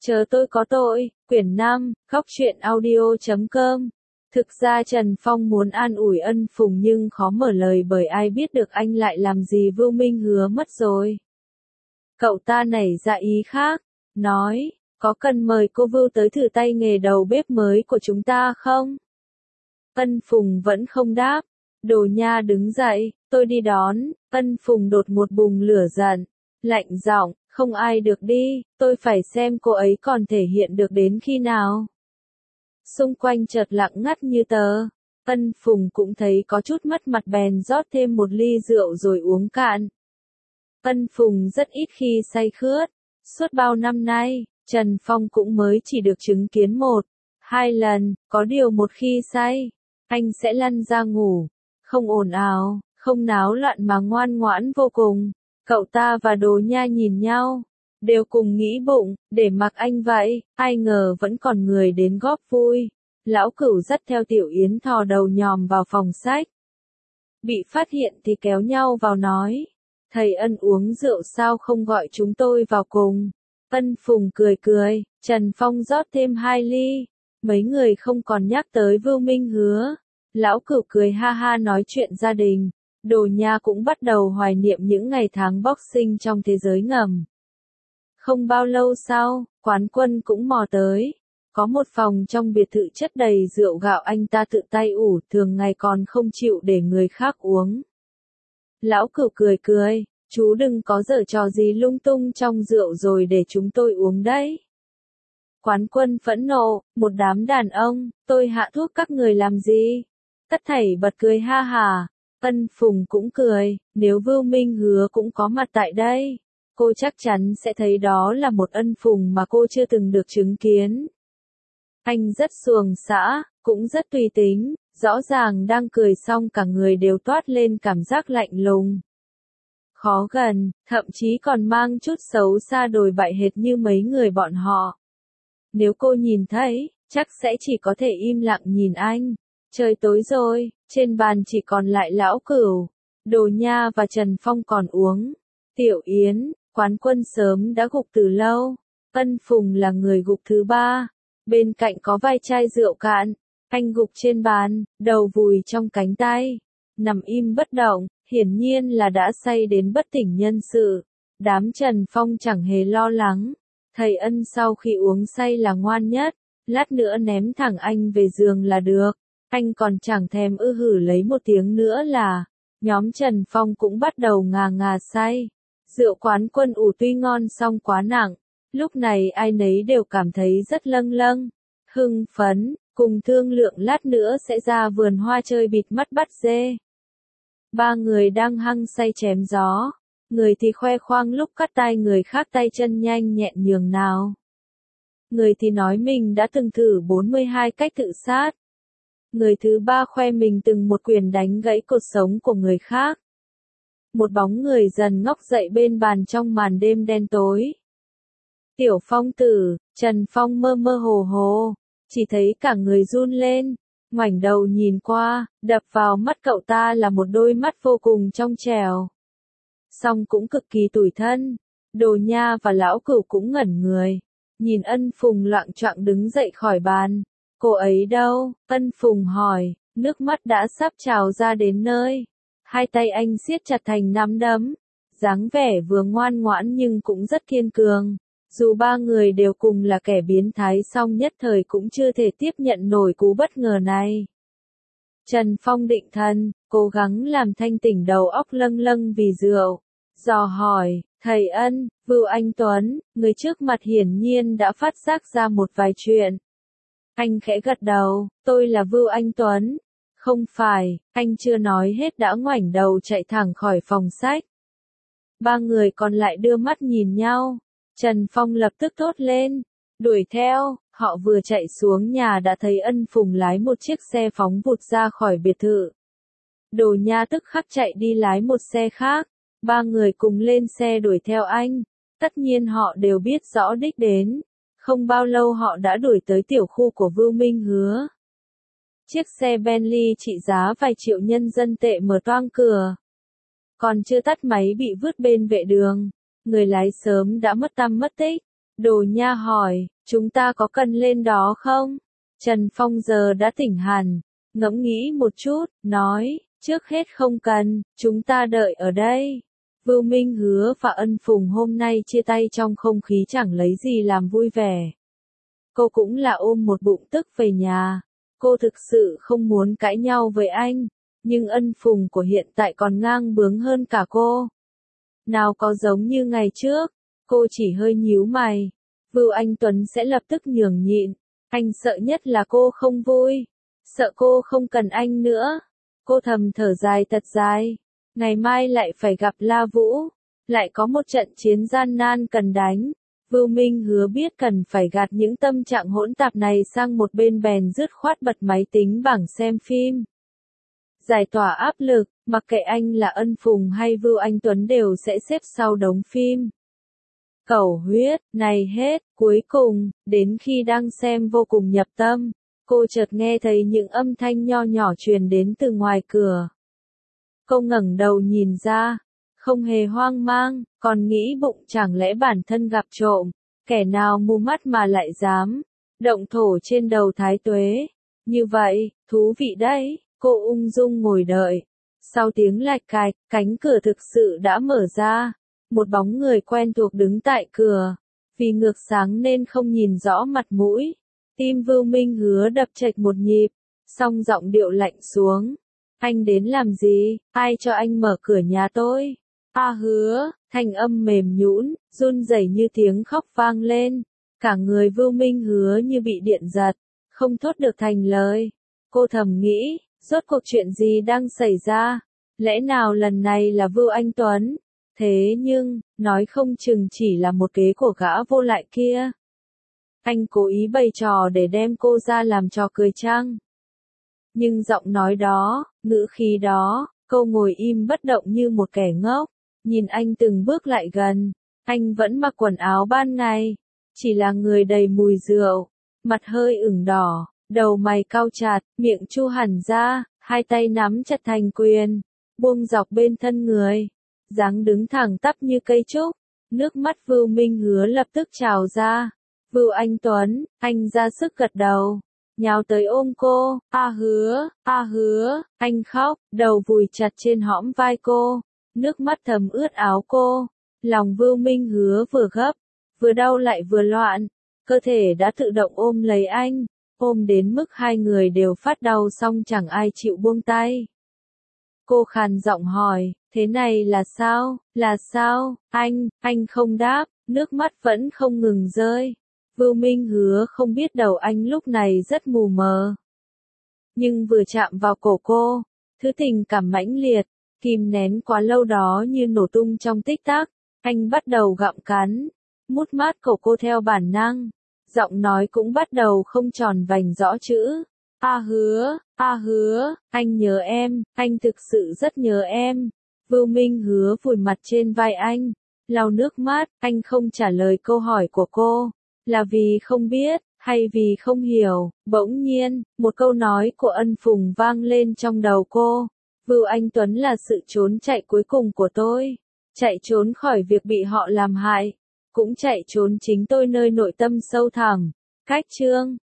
Chờ tôi có tội, quyển 5, Góc truyện audio.com. Thực ra Trần Phong muốn an ủi Ân Phùng nhưng khó mở lời bởi ai biết được anh lại làm gì Vưu Minh Hứa mất rồi. Cậu ta nảy ra ý khác, nói, có cần mời cô Vưu tới thử tay nghề đầu bếp mới của chúng ta không? Ân Phùng vẫn không đáp. Đồ Nha đứng dậy, tôi đi đón. Ân Phùng đột ngột bùng lửa giận, lạnh giọng, không ai được đi, tôi phải xem cô ấy còn thể hiện được đến khi nào. Xung quanh chợt lặng ngắt như tờ. Ân Phùng cũng thấy có chút mất mặt bèn rót thêm một ly rượu rồi uống cạn. Ân Phùng rất ít khi say khướt. Suốt bao năm nay, Trần Phong cũng mới chỉ được chứng kiến 1-2 lần, có điều một khi say, anh sẽ lăn ra ngủ, không ồn ào, không náo loạn mà ngoan ngoãn vô cùng. Cậu ta và Đồ Nha nhìn nhau, đều cùng nghĩ bụng, để mặc anh vậy, ai ngờ vẫn còn người đến góp vui. Lão Cửu dắt theo Tiểu Yến thò đầu nhòm vào phòng sách. Bị phát hiện thì kéo nhau vào nói, thầy Ân uống rượu sao không gọi chúng tôi vào cùng. Ân Phùng cười cười, Trần Phong rót thêm 2 ly, mấy người không còn nhắc tới Vưu Minh Hứa. Lão Cửu cười ha ha nói chuyện gia đình. Đồ Nha cũng bắt đầu hoài niệm những ngày tháng boxing trong thế giới ngầm. Không bao lâu sau, Quán Quân cũng mò tới. Có một phòng trong biệt thự chất đầy rượu gạo anh ta tự tay ủ, thường ngày còn không chịu để người khác uống. Lão Cửu cười cười, chú đừng có giở trò gì lung tung trong rượu rồi để chúng tôi uống đấy. Quán Quân phẫn nộ, một đám đàn ông, tôi hạ thuốc các người làm gì? Tất thảy bật cười ha hà. Ân Phùng cũng cười, nếu Vưu Minh Hứa cũng có mặt tại đây, cô chắc chắn sẽ thấy đó là một Ân Phùng mà cô chưa từng được chứng kiến. Anh rất xuồng xã, cũng rất tùy tính, rõ ràng đang cười xong cả người đều toát lên cảm giác lạnh lùng. Khó gần, thậm chí còn mang chút xấu xa đồi bại hệt như mấy người bọn họ. Nếu cô nhìn thấy, chắc sẽ chỉ có thể im lặng nhìn anh. Trời tối rồi, trên bàn chỉ còn lại Lão Cửu, Đồ Nha và Trần Phong còn uống. Tiểu Yến, Quán Quân sớm đã gục từ lâu. Ân Phùng là người gục thứ 3. Bên cạnh có vài chai rượu cạn. Anh gục trên bàn, đầu vùi trong cánh tay. Nằm im bất động, hiển nhiên là đã say đến bất tỉnh nhân sự. Đám Trần Phong chẳng hề lo lắng. Thầy Ân sau khi uống say là ngoan nhất. Lát nữa ném thẳng anh về giường là được. Anh còn chẳng thèm hử lấy một tiếng nữa là, nhóm Trần Phong cũng bắt đầu ngà ngà say. Rượu Quán Quân ủ tuy ngon song quá nặng, lúc này ai nấy đều cảm thấy rất lâng lâng, hưng phấn, cùng thương lượng lát nữa sẽ ra vườn hoa chơi bịt mắt bắt dê. 3 người đang hăng say chém gió, người thì khoe khoang lúc cắt tai người khác tay chân nhanh nhẹn nhường nào. Người thì nói mình đã từng thử 42 cách tự sát. Người thứ 3 khoe mình từng một quyền đánh gãy cột sống của người khác. Một bóng người dần ngóc dậy bên bàn trong màn đêm đen tối. Tiểu Phong tử, Trần Phong mơ mơ hồ hồ, chỉ thấy cả người run lên, ngoảnh đầu nhìn qua, đập vào mắt cậu ta là một đôi mắt vô cùng trong trẻo. Song cũng cực kỳ tủi thân. Đồ Nha và Lão Cửu cũng ngẩn người, nhìn Ân Phùng loạng choạng đứng dậy khỏi bàn. Cô ấy đâu? Ân Phùng hỏi, nước mắt đã sắp trào ra đến nơi. Hai tay anh siết chặt thành nắm đấm, dáng vẻ vừa ngoan ngoãn nhưng cũng rất kiên cường. Dù 3 người đều cùng là kẻ biến thái song nhất thời cũng chưa thể tiếp nhận nổi cú bất ngờ này. Trần Phong định thần, cố gắng làm thanh tỉnh đầu óc lâng lâng vì rượu. Dò hỏi, thầy Ân, Vưu Anh Tuấn, người trước mặt hiển nhiên đã phát giác ra một vài chuyện. Anh khẽ gật đầu, tôi là Vưu Anh Tuấn. Không phải, anh chưa nói hết đã ngoảnh đầu chạy thẳng khỏi phòng sách. 3 người còn lại đưa mắt nhìn nhau. Trần Phong lập tức thốt lên, đuổi theo. Họ vừa chạy xuống nhà đã thấy Ân Phùng lái một chiếc xe phóng vụt ra khỏi biệt thự. Đồ Nha tức khắc chạy đi lái một xe khác. 3 người cùng lên xe đuổi theo anh. Tất nhiên họ đều biết rõ đích đến. Không bao lâu họ đã đuổi tới tiểu khu của Vưu Minh Hứa. Chiếc xe Bentley trị giá vài triệu nhân dân tệ mở toang cửa. Còn chưa tắt máy bị vứt bên vệ đường. Người lái sớm đã mất tăm mất tích. Đồ Nha hỏi, chúng ta có cần lên đó không? Trần Phong giờ đã tỉnh hẳn, ngẫm nghĩ một chút, nói, trước hết không cần, chúng ta đợi ở đây. Vưu Minh Hứa và Ân Phùng hôm nay chia tay trong không khí chẳng lấy gì làm vui vẻ. Cô cũng là ôm một bụng tức về nhà. Cô thực sự không muốn cãi nhau với anh, nhưng Ân Phùng của hiện tại còn ngang bướng hơn cả cô. Nào có giống như ngày trước, cô chỉ hơi nhíu mày. Vưu Anh Tuấn sẽ lập tức nhường nhịn. Anh sợ nhất là cô không vui, sợ cô không cần anh nữa. Cô thầm thở dài thật dài. Ngày mai lại phải gặp La Vũ, lại có một trận chiến gian nan cần đánh. Vưu Minh Hứa biết cần phải gạt những tâm trạng hỗn tạp này sang một bên bèn dứt khoát bật máy tính bảng xem phim. Giải tỏa áp lực, mặc kệ anh là Ân Phùng hay Vưu Anh Tuấn đều sẽ xếp sau đống phim. Cẩu huyết, này hết, cuối cùng, đến khi đang xem vô cùng nhập tâm, cô chợt nghe thấy những âm thanh nho nhỏ truyền đến từ ngoài cửa. Cô ngẩng đầu nhìn ra, không hề hoang mang, còn nghĩ bụng chẳng lẽ bản thân gặp trộm, kẻ nào mù mắt mà lại dám động thổ trên đầu Thái Tuế. Như vậy, thú vị đấy, cô ung dung ngồi đợi. Sau tiếng lạch cạch, cánh cửa thực sự đã mở ra. Một bóng người quen thuộc đứng tại cửa. Vì ngược sáng nên không nhìn rõ mặt mũi. Tim Vưu Minh Hứa đập chệch một nhịp, song giọng điệu lạnh xuống. Anh đến làm gì? Ai cho anh mở cửa nhà tôi? Hứa, thanh âm mềm nhũn, run rẩy như tiếng khóc vang lên. Cả người Vưu Minh Hứa như bị điện giật, không thốt được thành lời. Cô thầm nghĩ, rốt cuộc chuyện gì đang xảy ra? Lẽ nào lần này là Vưu Anh Tuấn? Thế nhưng, nói không chừng chỉ là một kế của gã vô lại kia. Anh cố ý bày trò để đem cô ra làm trò cười chăng? Nhưng giọng nói đó, ngữ khí đó, cô ngồi im bất động như một kẻ ngốc, nhìn anh từng bước lại gần. Anh vẫn mặc quần áo ban ngày, chỉ là người đầy mùi rượu, mặt hơi ửng đỏ, đầu mày cau chặt, miệng chu hẳn ra, hai tay nắm chặt thành quyền, buông dọc bên thân người, dáng đứng thẳng tắp như cây trúc. Nước mắt Vưu Minh Hứa lập tức trào ra. Vưu Anh Tuấn, anh ra sức gật đầu, nhào tới ôm cô. Hứa, anh khóc, đầu vùi chặt trên hõm vai cô, nước mắt thấm ướt áo cô. Lòng Vưu Minh Hứa vừa gấp, vừa đau lại vừa loạn, cơ thể đã tự động ôm lấy anh, ôm đến mức hai người đều phát đau song chẳng ai chịu buông tay. Cô khàn giọng hỏi, thế này là sao, anh không đáp, nước mắt vẫn không ngừng rơi. Vưu Minh Hứa không biết đầu anh lúc này rất mù mờ. Nhưng vừa chạm vào cổ cô, thứ tình cảm mãnh liệt, kìm nén quá lâu đó như nổ tung trong tích tắc. Anh bắt đầu gặm cắn, mút mát cổ cô theo bản năng. Giọng nói cũng bắt đầu không tròn vành rõ chữ. Hứa, anh nhớ em, anh thực sự rất nhớ em. Vưu Minh Hứa vùi mặt trên vai anh, lau nước mắt. Anh không trả lời câu hỏi của cô, là vì không biết, hay vì không hiểu. Bỗng nhiên, một câu nói của Ân Phùng vang lên trong đầu cô. Vưu Anh Tuấn là sự trốn chạy cuối cùng của tôi. Chạy trốn khỏi việc bị họ làm hại, cũng chạy trốn chính tôi nơi nội tâm sâu thẳm. Cách chương